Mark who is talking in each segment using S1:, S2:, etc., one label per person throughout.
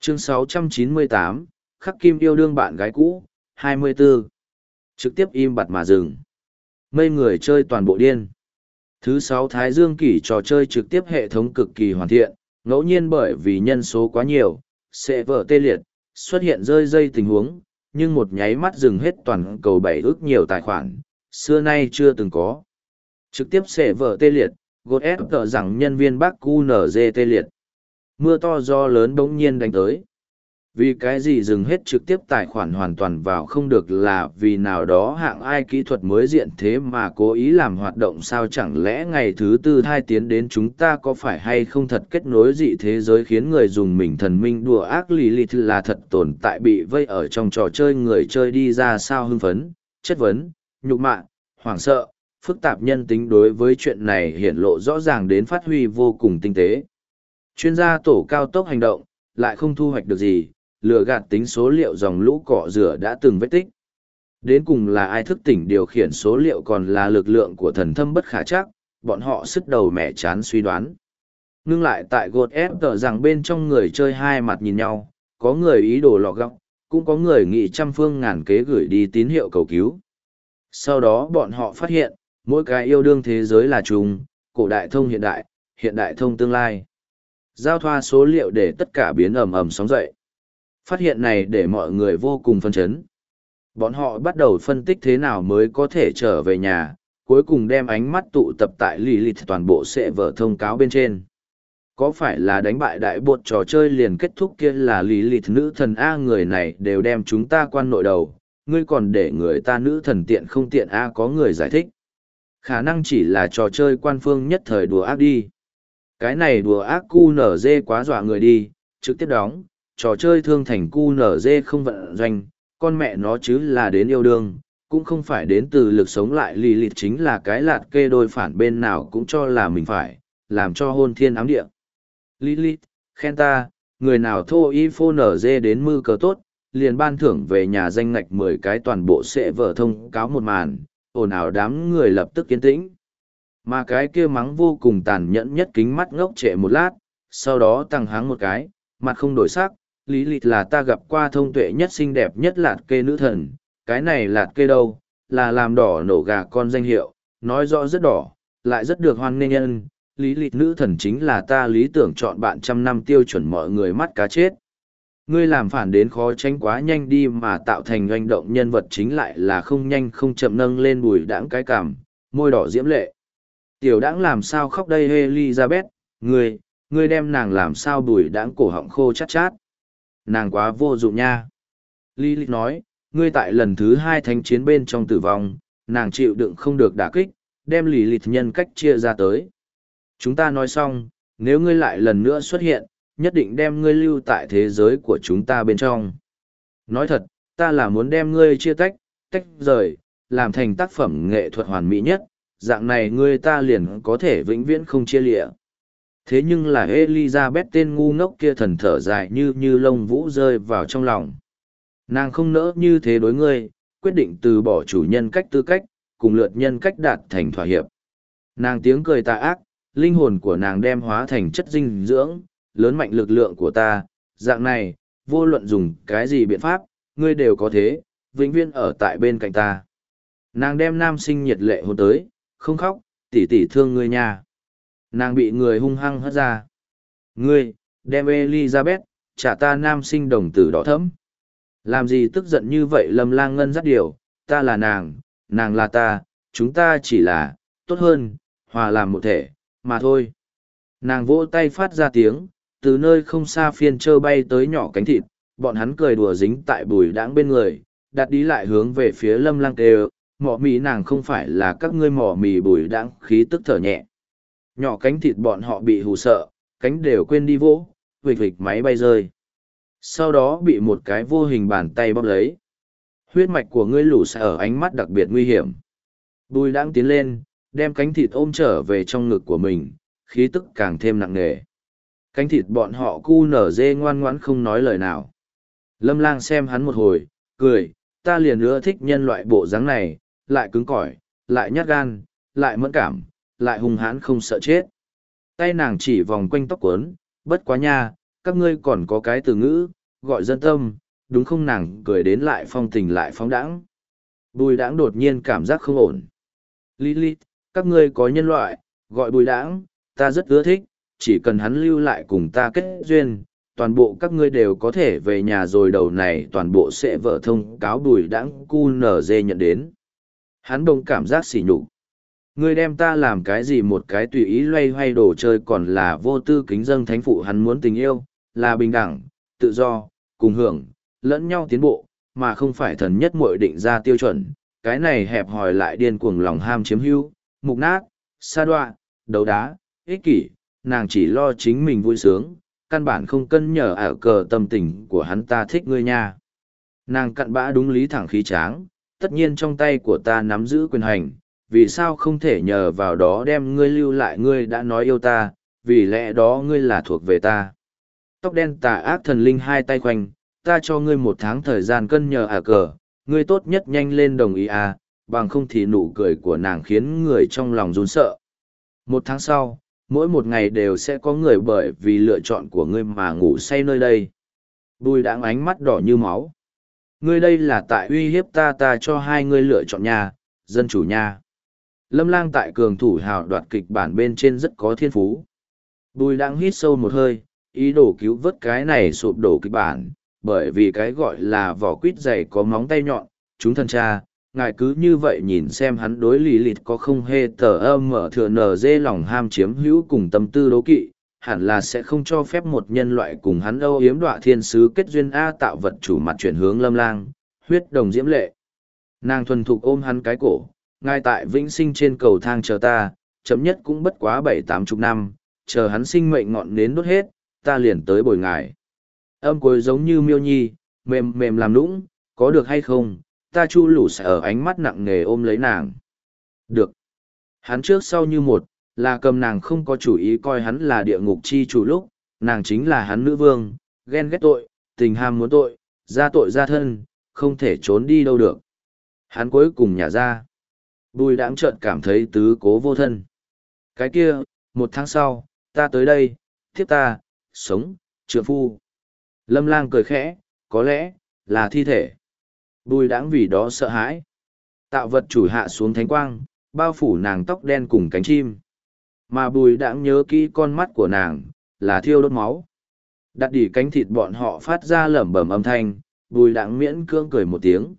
S1: Chương 698, Khắc Kim yêu đương bạn gái cũ, 24. Trực tiếp im bặt mà dừng. Mây người chơi toàn bộ điên. Thứ 6 Thái Dương kỷ trò chơi trực tiếp hệ thống cực kỳ hoàn thiện, ngẫu nhiên bởi vì nhân số quá nhiều, sẽ vỡ tê liệt, xuất hiện rơi dây tình huống, nhưng một nháy mắt dừng hết toàn cầu 7 ước nhiều tài khoản, xưa nay chưa từng có. Trực tiếp sẽ vỡ tê liệt, gột ép tờ rằng nhân viên bác QNZ tê liệt. Mưa to gió lớn bỗng nhiên đánh tới. Vì cái gì dừng hết trực tiếp tài khoản hoàn toàn vào không được là vì nào đó hạng ai kỹ thuật mới diện thế mà cố ý làm hoạt động sao chẳng lẽ ngày thứ tư thai tiến đến chúng ta có phải hay không thật kết nối dị thế giới khiến người dùng mình thần minh đùa ác Lilith là thật tồn tại bị vây ở trong trò chơi người chơi đi ra sao hưng phấn, chất vấn, nhục mạ, hoảng sợ, phức tạp nhân tính đối với chuyện này hiển lộ rõ ràng đến phát huy vô cùng tinh tế. Chuyên gia tổ cao tốc hành động, lại không thu hoạch được gì, lừa gạt tính số liệu dòng lũ cọ rửa đã từng vết tích. Đến cùng là ai thức tỉnh điều khiển số liệu còn là lực lượng của thần thâm bất khả chắc, bọn họ sức đầu mẻ chán suy đoán. Ngưng lại tại gột ép tờ rằng bên trong người chơi hai mặt nhìn nhau, có người ý đồ lọ góc, cũng có người nghĩ trăm phương ngàn kế gửi đi tín hiệu cầu cứu. Sau đó bọn họ phát hiện, mỗi cái yêu đương thế giới là chung, cổ đại thông hiện đại thông tương lai. Giao thoa số liệu để tất cả biến ầm ầm sóng dậy. Phát hiện này để mọi người vô cùng phân chấn. Bọn họ bắt đầu phân tích thế nào mới có thể trở về nhà, cuối cùng đem ánh mắt tụ tập tại Lilith toàn bộ sẽ vở thông cáo bên trên. Có phải là đánh bại đại bột trò chơi liền kết thúc kia là Lilith nữ thần A người này đều đem chúng ta quan nội đầu, ngươi còn để người ta nữ thần tiện không tiện A có người giải thích. Khả năng chỉ là trò chơi quan phương nhất thời đùa ác đi. Cái này đùa ác QNZ quá dọa người đi, trực tiếp đóng, trò chơi thương thành QNZ không vận doanh, con mẹ nó chứ là đến yêu đương, cũng không phải đến từ lực sống lại Lilith chính là cái lạt kê đôi phản bên nào cũng cho là mình phải, làm cho hôn thiên ám địa. Lilith, khen ta, người nào thô y phô nở dê đến mư cờ tốt, liền ban thưởng về nhà danh ngạch 10 cái toàn bộ sẽ vở thông cáo một màn, ồn ào đám người lập tức yên tĩnh. Mà cái kia mắng vô cùng tàn nhẫn nhất kính mắt ngốc trệ một lát, sau đó tăng háng một cái, mặt không đổi sắc, lý lịch là ta gặp qua thông tuệ nhất xinh đẹp nhất lạt kê nữ thần, cái này lạt kê đâu, là làm đỏ nổ gà con danh hiệu, nói rõ rất đỏ, lại rất được hoan nghênh nhân, lý lịch nữ thần chính là ta lý tưởng chọn bạn trăm năm tiêu chuẩn mọi người mắt cá chết. Ngươi làm phản đến khó tránh quá nhanh đi mà tạo thành doanh động nhân vật chính lại là không nhanh không chậm nâng lên bùi đãng cái cảm, môi đỏ diễm lệ. Tiểu đãng làm sao khóc đây Elizabeth, ngươi đem nàng làm sao bùi đãng cổ họng khô chát chát. Nàng quá vô dụng nha. Lilith nói, ngươi tại lần thứ 2 thánh chiến bên trong tử vong, nàng chịu đựng không được đả kích, đem Lilith nhân cách chia ra tới. Chúng ta nói xong, nếu ngươi lại lần nữa xuất hiện, nhất định đem ngươi lưu tại thế giới của chúng ta bên trong. Nói thật, ta là muốn đem ngươi chia tách rời, làm thành tác phẩm nghệ thuật hoàn mỹ nhất, dạng này ngươi ta liền có thể vĩnh viễn không chia lịa. Thế nhưng là Elizabeth tên ngu ngốc kia thần thở dài như lông vũ rơi vào trong lòng. Nàng không nỡ như thế đối ngươi, quyết định từ bỏ chủ nhân cách tư cách, cùng lượt nhân cách đạt thành thỏa hiệp. Nàng tiếng cười tà ác, linh hồn của nàng đem hóa thành chất dinh dưỡng, lớn mạnh lực lượng của ta, dạng này, vô luận dùng cái gì biện pháp, ngươi đều có thế, vĩnh viễn ở tại bên cạnh ta. Nàng đem nam sinh nhiệt lệ hôn tới, không khóc, tỷ tỷ thương ngươi nha. Nàng bị người hung hăng hất ra. Ngươi, đem Elizabeth, trả ta nam sinh đồng tử đỏ thẫm. Làm gì tức giận như vậy Lâm Lang Ngân dắt điều, ta là nàng là ta, chúng ta chỉ là, tốt hơn, hòa làm một thể, mà thôi. Nàng vỗ tay phát ra tiếng, từ nơi không xa phiên trơ bay tới nhỏ cánh thịt, bọn hắn cười đùa dính tại bùi đãng bên người, đặt đi lại hướng về phía Lâm Lang kêu, mỏ mì nàng không phải là các ngươi mỏ mì bùi đãng khí tức thở nhẹ. Nhỏ cánh thịt bọn họ bị hù sợ, cánh đều quên đi vỗ, vịch vịch máy bay rơi. Sau đó bị một cái vô hình bàn tay bóp lấy. Huyết mạch của ngươi lũ sẽ ở ánh mắt đặc biệt nguy hiểm. Bùi đãng tiến lên, đem cánh thịt ôm trở về trong ngực của mình, khí tức càng thêm nặng nề. Cánh thịt bọn họ cu nở dê ngoan ngoãn không nói lời nào. Lâm Lang xem hắn một hồi, cười, ta liền ưa thích nhân loại bộ dáng này, lại cứng cỏi, lại nhát gan, lại mẫn cảm, lại hung hãn không sợ chết. Tay nàng chỉ vòng quanh tóc cuốn, bất quá nha, các ngươi còn có cái từ ngữ, gọi dân tâm, đúng không? Nàng cười đến lại phong tình lại phóng đãng. Bùi đãng đột nhiên cảm giác không ổn. Lilith, các ngươi có nhân loại, gọi bùi đãng, ta rất ưa thích, chỉ cần hắn lưu lại cùng ta kết duyên, toàn bộ các ngươi đều có thể về nhà rồi. Đầu này toàn bộ sẽ vợ thông cáo bùi đãng QNZ nhận đến. Hắn đông cảm giác sỉ nhục. Ngươi đem ta làm cái gì? Một cái tùy ý loay hoay đồ chơi, còn là vô tư kính dâng thánh phụ. Hắn muốn tình yêu, là bình đẳng, tự do, cùng hưởng, lẫn nhau tiến bộ, mà không phải thần nhất muội định ra tiêu chuẩn. Cái này hẹp hòi lại điên cuồng lòng ham chiếm hữu, mục nát, sa đoạ, đấu đá, ích kỷ, nàng chỉ lo chính mình vui sướng, căn bản không cân nhở ở cờ tâm tình của hắn. Ta thích ngươi nha. Nàng cặn bã đúng lý thẳng khí tráng, tất nhiên trong tay của ta nắm giữ quyền hành, vì sao không thể nhờ vào đó đem ngươi lưu lại? Ngươi đã nói yêu ta, vì lẽ đó ngươi là thuộc về ta. Tóc đen tà ác thần linh hai tay khoanh, ta cho ngươi 1 tháng thời gian cân nhờ à cờ, ngươi tốt nhất nhanh lên đồng ý à, bằng không thì nụ cười của nàng khiến người trong lòng run sợ. 1 tháng sau, mỗi một ngày đều sẽ có người bởi vì lựa chọn của ngươi mà ngủ say nơi đây. Bùi đãng ánh mắt đỏ như máu. Ngươi đây là tại uy hiếp ta. Ta cho hai ngươi lựa chọn nhà, dân chủ nhà. Lâm Lang tại cường thủ hào đoạt kịch bản bên trên rất có thiên phú. Bùi đãng hít sâu một hơi, ý đồ cứu vớt cái này sụp đổ kịch bản, bởi vì cái gọi là vỏ quýt dày có móng tay nhọn. Chúng thân cha, ngài cứ như vậy nhìn xem hắn đối lì lịt có không hề tờ âm mở thừa nở dê lòng ham chiếm hữu cùng tâm tư đố kỵ, hẳn là sẽ không cho phép một nhân loại cùng hắn âu yếm đọa thiên sứ kết duyên. A tạo vật chủ mặt chuyển hướng Lâm Lang, huyết đồng diễm lệ. Nàng thuần thục ôm hắn cái cổ, ngay tại vĩnh sinh trên cầu thang chờ ta, chấm nhất cũng bất quá 70-80 năm, chờ hắn sinh mệnh ngọn nến đốt hết, ta liền tới bồi ngài. Âm cuối giống như miêu nhi, mềm mềm làm nũng, có được hay không? Ta chu lủ sẽ ở ánh mắt nặng nề ôm lấy nàng. Được. Hắn trước sau như một, là cầm nàng không có chủ ý coi hắn là địa ngục chi chủ lúc, nàng chính là hắn nữ vương, ghen ghét tội, tình ham muốn tội, ra tội ra thân, không thể trốn đi đâu được. Hắn cuối cùng nhả ra. Bùi đãng chợt cảm thấy tứ cố vô thân. Cái kia, 1 tháng sau, ta tới đây, tiếp ta, sống, trượng phu. Lâm Lang cười khẽ, có lẽ, là thi thể. Bùi đãng vì đó sợ hãi. Tạo vật chủ hạ xuống thánh quang, bao phủ nàng tóc đen cùng cánh chim. Mà bùi đãng nhớ kỹ con mắt của nàng, là thiêu đốt máu. Đặt đỉ cánh thịt bọn họ phát ra lẩm bẩm âm thanh, bùi đãng miễn cưỡng cười một tiếng.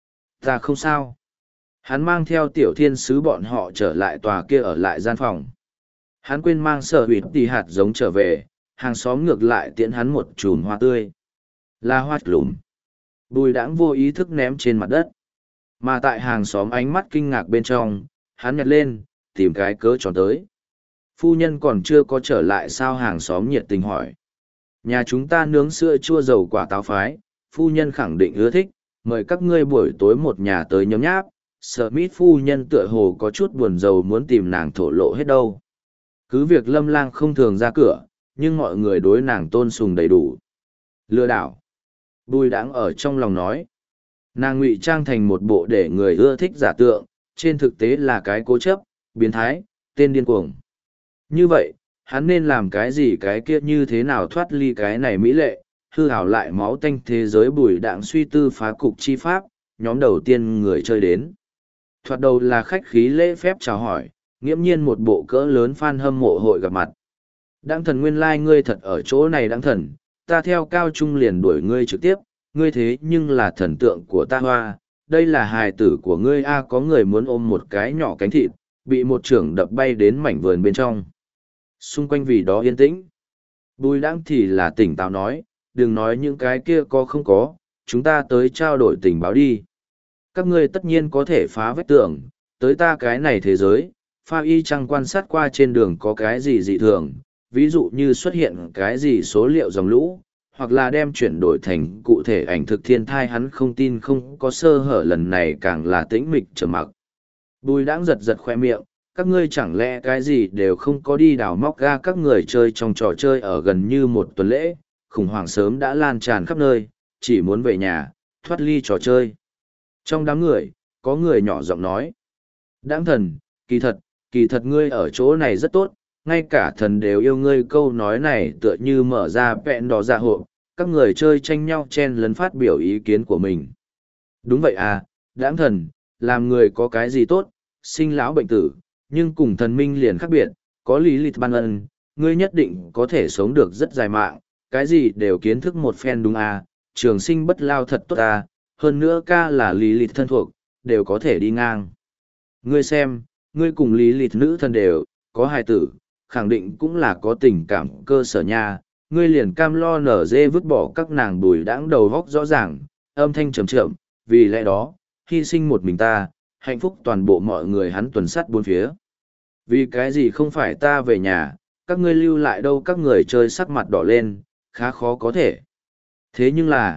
S1: Ta không sao. Hắn mang theo tiểu thiên sứ bọn họ trở lại tòa kia ở lại gian phòng. Hắn quên mang sở hủy tì hạt giống trở về, hàng xóm ngược lại tiễn hắn một chùm hoa tươi. Là hoa lùm. Bùi đãng vô ý thức ném trên mặt đất. Mà tại hàng xóm ánh mắt kinh ngạc bên trong, hắn nhặt lên, tìm cái cớ tròn tới. Phu nhân còn chưa có trở lại sao? Hàng xóm nhiệt tình hỏi. Nhà chúng ta nướng sữa chua dầu quả táo phái, phu nhân khẳng định ưa thích, mời các ngươi buổi tối một nhà tới nhóm nháp. Smith phu nhân tựa hồ có chút buồn rầu muốn tìm nàng thổ lộ hết đâu. Cứ việc Lâm Lang không thường ra cửa, nhưng mọi người đối nàng tôn sùng đầy đủ. Lừa đảo. Bùi đãng ở trong lòng nói. Nàng ngụy trang thành một bộ để người ưa thích giả tượng, trên thực tế là cái cố chấp, biến thái, tên điên cuồng. Như vậy, hắn nên làm cái gì cái kia như thế nào thoát ly cái này mỹ lệ, hư hảo lại máu tanh thế giới? Bùi đãng suy tư phá cục chi pháp, nhóm đầu tiên người chơi đến. Thoạt đầu là khách khí lễ phép chào hỏi, nghiễm nhiên một bộ cỡ lớn fan hâm mộ hội gặp mặt. Đãng thần nguyên lai ngươi thật ở chỗ này đãng thần, ta theo cao trung liền đuổi ngươi trực tiếp, ngươi thế nhưng là thần tượng của ta hoa, đây là hài tử của ngươi a. Có người muốn ôm một cái nhỏ cánh thịt, bị một trưởng đập bay đến mảnh vườn bên trong. Xung quanh vì đó yên tĩnh. Bùi đãng thì là tỉnh táo nói, đừng nói những cái kia có không có, chúng ta tới trao đổi tình báo đi. Các ngươi tất nhiên có thể phá vách tường, tới ta cái này thế giới, pha y chăng quan sát qua trên đường có cái gì dị thường, ví dụ như xuất hiện cái gì số liệu dòng lũ, hoặc là đem chuyển đổi thành cụ thể ảnh thực thiên thai. Hắn không tin không có sơ hở, lần này càng là tĩnh mịch trầm mặc. Bùi đãng giật giật khoe miệng, các ngươi chẳng lẽ cái gì đều không có đi đào móc ga? Các người chơi trong trò chơi ở gần như 1 tuần lễ, khủng hoảng sớm đã lan tràn khắp nơi, chỉ muốn về nhà, thoát ly trò chơi. Trong đám người, có người nhỏ giọng nói. Đãng thần, kỳ thật ngươi ở chỗ này rất tốt, ngay cả thần đều yêu ngươi. Câu nói này tựa như mở ra vẹn đỏ dạ hộ, các người chơi tranh nhau chen lấn phát biểu ý kiến của mình. Đúng vậy à, đãng thần, làm người có cái gì tốt, sinh lão bệnh tử, nhưng cùng thần minh liền khác biệt, có lý lịch ban ân, ngươi nhất định có thể sống được rất dài mạng, cái gì đều kiến thức một phen đúng à, trường sinh bất lao thật tốt à, hơn nữa ca là lý lịch thân thuộc, đều có thể đi ngang. Ngươi xem, ngươi cùng lý lịch nữ thân đều, có hài tử, khẳng định cũng là có tình cảm cơ sở nha, ngươi liền cam lo nở dê vứt bỏ các nàng bùi đãng đầu góc rõ ràng, âm thanh trầm trầm, vì lẽ đó, hy sinh một mình ta, hạnh phúc toàn bộ mọi người hắn tuần sát bốn phía. Vì cái gì không phải ta về nhà, các ngươi lưu lại đâu, các người chơi sắc mặt đỏ lên, khá khó có thể. Thế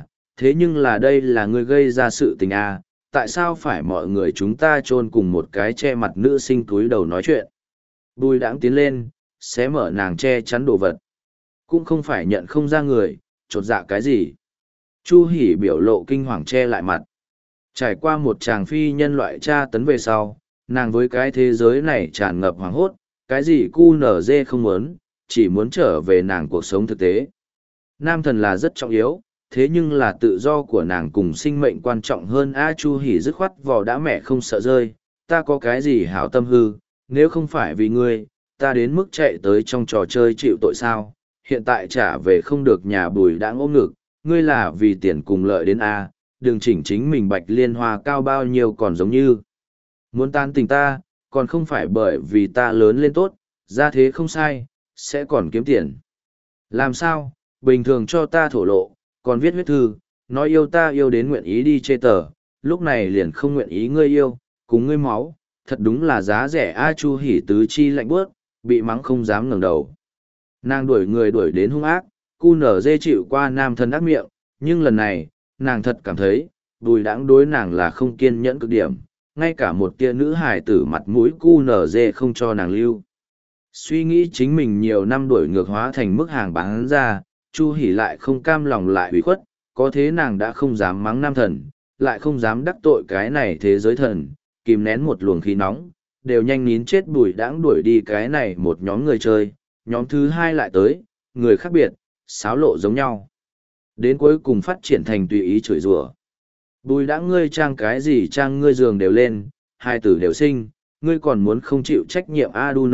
S1: nhưng là đây là ngươi gây ra sự tình à, tại sao phải mọi người chúng ta chôn cùng một cái che mặt nữ sinh túi đầu nói chuyện. Bùi đãng tiến lên, xé mở nàng che chắn đồ vật. Cũng không phải nhận không ra người, chột dạ cái gì. Chu Hỷ biểu lộ kinh hoàng che lại mặt. Trải qua một tràng phi nhân loại tra tấn về sau, nàng với cái thế giới này tràn ngập hoảng hốt, cái gì cu nở dê không muốn, chỉ muốn trở về nàng cuộc sống thực tế. Nam thần là rất trọng yếu, thế nhưng là tự do của nàng cùng sinh mệnh quan trọng hơn. A Chu Hỷ dứt khoát vò đã mẹ không sợ rơi, ta có cái gì hảo tâm hư, nếu không phải vì ngươi, ta đến mức chạy tới trong trò chơi chịu tội sao, hiện tại trả về không được nhà bùi đãng ôm ngực, ngươi là vì tiền cùng lợi đến A, đừng chỉnh chính mình bạch liên hoa cao bao nhiêu còn giống như. Muốn tan tình ta, còn không phải bởi vì ta lớn lên tốt, ra thế không sai, sẽ còn kiếm tiền. Làm sao, bình thường cho ta thổ lộ, còn viết huyết thư, nói yêu ta yêu đến nguyện ý đi chê tờ, lúc này liền không nguyện ý ngươi yêu, cùng ngươi máu, thật đúng là giá rẻ. A Chu Hỷ tứ chi lạnh bước, bị mắng không dám ngẩng đầu. Nàng đuổi người đuổi đến hung ác, cu nở dê chịu qua nam thân ác miệng, nhưng lần này, nàng thật cảm thấy, bùi đãng đối nàng là không kiên nhẫn cực điểm, ngay cả một tia nữ hài tử mặt mũi cu nở dê không cho nàng lưu. Suy nghĩ chính mình nhiều năm đuổi ngược hóa thành mức hàng bán ra, Chu Hỷ lại không cam lòng lại ủy khuất, có thế nàng đã không dám mắng nam thần, lại không dám đắc tội cái này thế giới thần, kìm nén một luồng khí nóng, đều nhanh nín chết bùi đãng đuổi đi cái này một nhóm người chơi, nhóm thứ hai lại tới, người khác biệt, xáo lộ giống nhau. Đến cuối cùng phát triển thành tùy ý chửi rủa. Bùi đãng ngươi trang cái gì trang ngươi giường đều lên, hai tử đều sinh, ngươi còn muốn không chịu trách nhiệm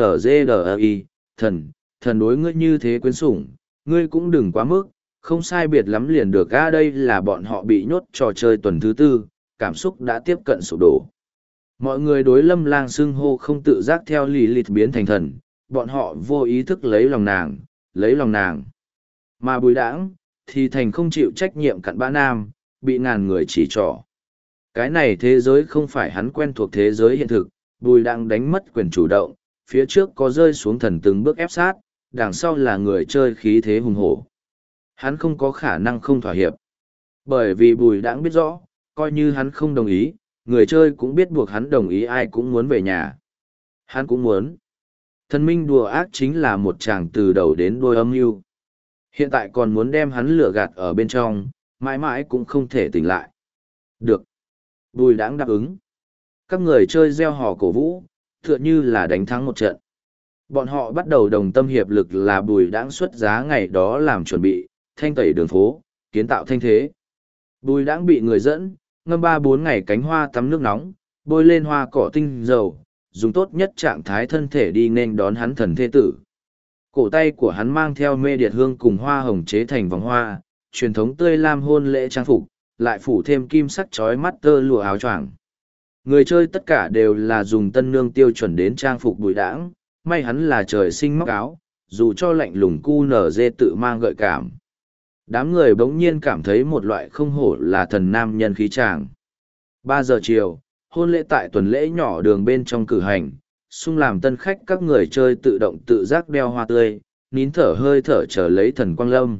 S1: ADUNZDI, thần đối ngươi như thế quyến sủng, ngươi cũng đừng quá mức, không sai biệt lắm liền được. Đây là bọn họ bị nhốt trò chơi tuần thứ tư, cảm xúc đã tiếp cận sụp đổ. Mọi người đối Lâm Lang xưng hô không tự giác theo lì lịt biến thành thần, bọn họ vô ý thức lấy lòng nàng. Mà bùi đãng, thì thành không chịu trách nhiệm cặn bã nam, bị ngàn người chỉ trỏ. Cái này thế giới không phải hắn quen thuộc thế giới hiện thực, bùi đãng đánh mất quyền chủ động, phía trước có rơi xuống thần từng bước ép sát, đằng sau là người chơi khí thế hùng hổ. Hắn không có khả năng không thỏa hiệp. Bởi vì bùi đãng biết rõ, coi như hắn không đồng ý, người chơi cũng biết buộc hắn đồng ý, ai cũng muốn về nhà. Hắn cũng muốn. Thần minh đùa ác chính là một chàng từ đầu đến đuôi âm mưu. Hiện tại còn muốn đem hắn lừa gạt ở bên trong, mãi mãi cũng không thể tỉnh lại. Được. Bùi đãng đáp ứng. Các người chơi gieo hò cổ vũ, tựa như là đánh thắng một trận. Bọn họ bắt đầu đồng tâm hiệp lực là bùi đãng xuất giá ngày đó làm chuẩn bị, thanh tẩy đường phố, kiến tạo thanh thế. Bùi đãng bị người dẫn, ngâm 3-4 ngày cánh hoa tắm nước nóng, bôi lên hoa cỏ tinh dầu, dùng tốt nhất trạng thái thân thể đi nên đón hắn thần thê tử. Cổ tay của hắn mang theo mê điệt hương cùng hoa hồng chế thành vòng hoa, truyền thống tươi lam hôn lễ trang phục, lại phủ thêm kim sắc chói mắt tơ lụa áo choàng. Người chơi tất cả đều là dùng tân nương tiêu chuẩn đến trang phục bùi đãng, may hắn là trời sinh móc áo, dù cho lạnh lùng cu nở dê tự mang gợi cảm. Đám người bỗng nhiên cảm thấy một loại không hổ là thần nam nhân khí tràng. 3 giờ chiều, hôn lễ tại tuần lễ nhỏ đường bên trong cử hành, xung làm tân khách các người chơi tự động tự giác đeo hoa tươi, nín thở hơi thở chờ lấy thần quang lâm.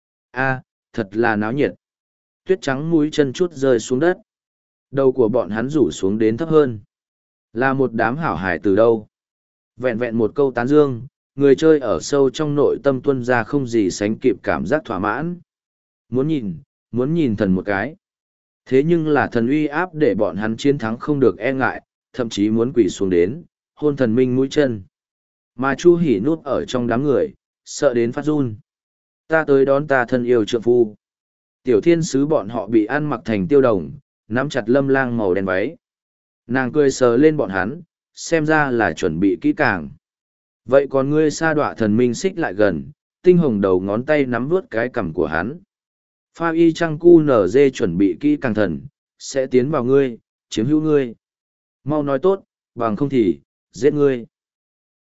S1: Thật là náo nhiệt. Tuyết trắng mũi chân chút rơi xuống đất. Đầu của bọn hắn rủ xuống đến thấp hơn. Là một đám hảo hải từ đâu. Vẹn vẹn một câu tán dương, người chơi ở sâu trong nội tâm tuân ra không gì sánh kịp cảm giác thỏa mãn. Muốn nhìn thần một cái. Thế nhưng là thần uy áp để bọn hắn chiến thắng không được e ngại, thậm chí muốn quỳ xuống đến, hôn thần minh mũi chân. Mà Chu Hỷ núp ở trong đám người, sợ đến phát run. Ta tới đón ta thân yêu trượng phu. Tiểu thiên sứ bọn họ bị ăn mặc thành tiêu đồng, nắm chặt lâm lang màu đen váy. Nàng cười sờ lên bọn hắn, xem ra là chuẩn bị kỹ càng. Vậy còn ngươi sa đọa thần minh xích lại gần, tinh hồng đầu ngón tay nắm vuốt cái cằm của hắn. Pha y trăng cu nở dê chuẩn bị kỹ càng thần, sẽ tiến vào ngươi, chiếm hữu ngươi. Mau nói tốt, bằng không thì, giết ngươi.